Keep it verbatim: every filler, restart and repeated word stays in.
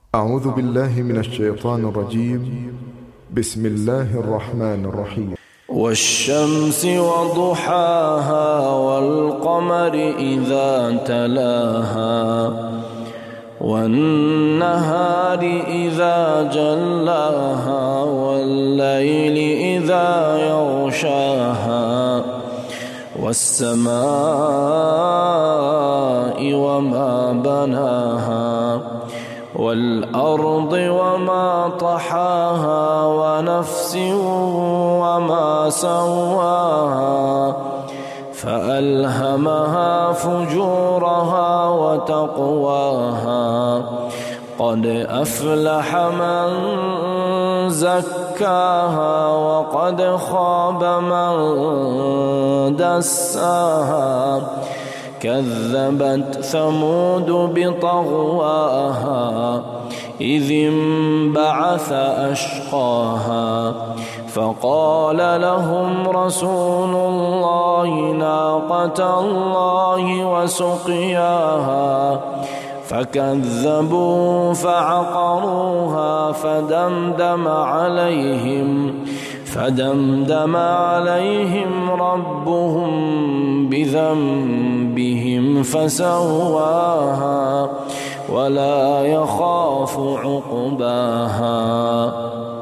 أعوذ بالله من الشيطان الرجيم. بسم الله الرحمن الرحيم. والشمس وضحاها والقمر إذا تلاها والنهار إذا جلاها والليل إذا يغشاها والسماء وما بناها والأرض وما طحاها ونفس وما سواها فألهمها فجورها وتقواها قد أفلح من زكاها وقد خاب من دساها كذبت ثمود بطغواها إذ انبعث أشقاها فقال لهم رسول الله ناقة الله وسقياها فكذبوا فعقروها فدمدم عليهم فدمدم عليهم ربهم بذنبهم فسواها ولا يخاف عقباها.